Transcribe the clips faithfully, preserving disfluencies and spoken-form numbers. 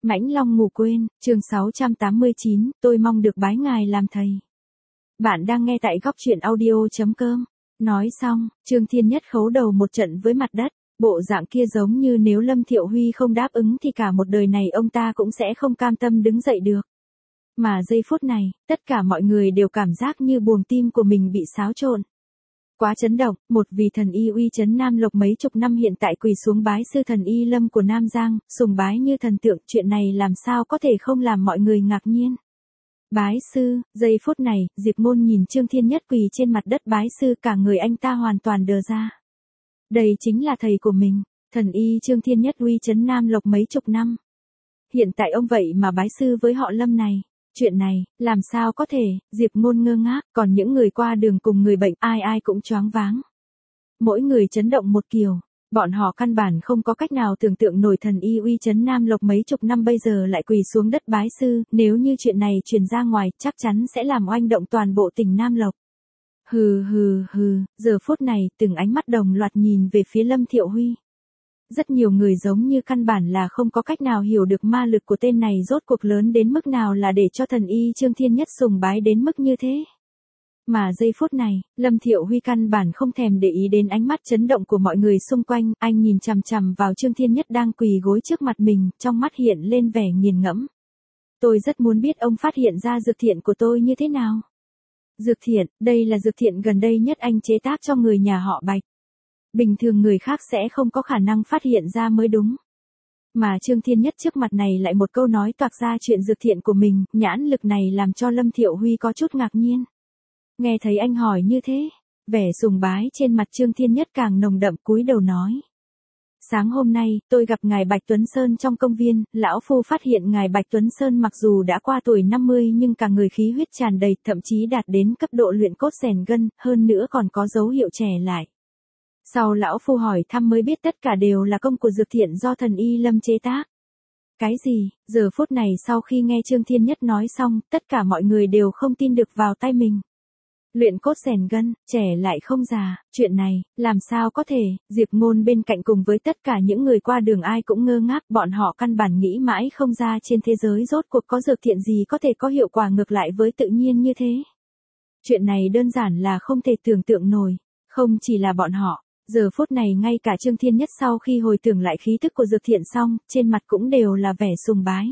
Mãnh Long ngủ quên, chương sáu trăm tám mươi chín, tôi mong được bái ngài làm thầy. Bạn đang nghe tại góc truyện audio.com. Nói xong, Trương Thiên Nhất khấu đầu một trận với mặt đất, bộ dạng kia giống như nếu Lâm Thiệu Huy không đáp ứng thì cả một đời này ông ta cũng sẽ không cam tâm đứng dậy được. Mà giây phút này, tất cả mọi người đều cảm giác như buồng tim của mình bị xáo trộn. Quá chấn động, một vị thần y uy chấn Nam Lộc mấy chục năm hiện tại quỳ xuống bái sư thần y Lâm của Nam Giang, sùng bái như thần tượng, chuyện này làm sao có thể không làm mọi người ngạc nhiên. Bái sư, giây phút này, Diệp Ngôn nhìn Trương Thiên Nhất quỳ trên mặt đất bái sư, cả người anh ta hoàn toàn đờ ra. Đây chính là thầy của mình, thần y Trương Thiên Nhất uy chấn Nam Lộc mấy chục năm. Hiện tại ông vậy mà bái sư với họ Lâm này. Chuyện này, làm sao có thể, Diệp Ngôn ngơ ngác, còn những người qua đường cùng người bệnh ai ai cũng choáng váng. Mỗi người chấn động một kiểu, bọn họ căn bản không có cách nào tưởng tượng nổi thần y uy chấn Nam Lộc mấy chục năm bây giờ lại quỳ xuống đất bái sư, nếu như chuyện này truyền ra ngoài chắc chắn sẽ làm oanh động toàn bộ tỉnh Nam Lộc. Hừ hừ hừ, giờ phút này từng ánh mắt đồng loạt nhìn về phía Lâm Thiệu Huy. Rất nhiều người giống như căn bản là không có cách nào hiểu được ma lực của tên này rốt cuộc lớn đến mức nào là để cho thần y Trương Thiên Nhất sùng bái đến mức như thế. Mà giây phút này, Lâm Thiệu Huy căn bản không thèm để ý đến ánh mắt chấn động của mọi người xung quanh, anh nhìn chằm chằm vào Trương Thiên Nhất đang quỳ gối trước mặt mình, trong mắt hiện lên vẻ nghiền ngẫm. Tôi rất muốn biết ông phát hiện ra dược thiện của tôi như thế nào. Dược thiện, đây là dược thiện gần đây nhất anh chế tác cho người nhà họ Bạch. Bình thường người khác sẽ không có khả năng phát hiện ra mới đúng. Mà Trương Thiên Nhất trước mặt này lại một câu nói toạc ra chuyện dược thiện của mình, nhãn lực này làm cho Lâm Thiệu Huy có chút ngạc nhiên. Nghe thấy anh hỏi như thế, vẻ sùng bái trên mặt Trương Thiên Nhất càng nồng đậm, cúi đầu nói. Sáng hôm nay, tôi gặp ngài Bạch Tuấn Sơn trong công viên, lão phu phát hiện ngài Bạch Tuấn Sơn mặc dù đã qua tuổi năm mươi nhưng cả người khí huyết tràn đầy, thậm chí đạt đến cấp độ luyện cốt rèn gân, hơn nữa còn có dấu hiệu trẻ lại. Sau lão phu hỏi thăm mới biết tất cả đều là công của dược thiện do thần y Lâm chế tác. Cái gì? Giờ phút này sau khi nghe Trương Thiên Nhất nói xong, tất cả mọi người đều không tin được vào tay mình. Luyện cốt rèn gân, trẻ lại không già, chuyện này, làm sao có thể? Diệp Ngôn bên cạnh cùng với tất cả những người qua đường ai cũng ngơ ngác, bọn họ căn bản nghĩ mãi không ra trên thế giới rốt cuộc có dược thiện gì có thể có hiệu quả ngược lại với tự nhiên như thế. Chuyện này đơn giản là không thể tưởng tượng nổi, không chỉ là bọn họ. Giờ phút này ngay cả Trương Thiên Nhất sau khi hồi tưởng lại khí thức của dược thiện xong, trên mặt cũng đều là vẻ sùng bái.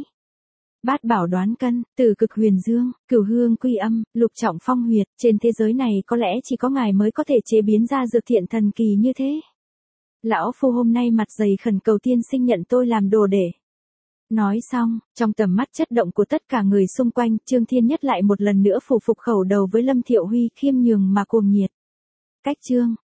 Bát bảo đoán cân, từ cực huyền dương, cửu hương quy âm, lục trọng phong huyệt, trên thế giới này có lẽ chỉ có ngài mới có thể chế biến ra dược thiện thần kỳ như thế. Lão phu hôm nay mặt dày khẩn cầu tiên sinh nhận tôi làm đồ để. Nói xong, trong tầm mắt chất động của tất cả người xung quanh, Trương Thiên Nhất lại một lần nữa phủ phục khẩu đầu với Lâm Thiệu Huy, khiêm nhường mà cuồng nhiệt. Cách Trương,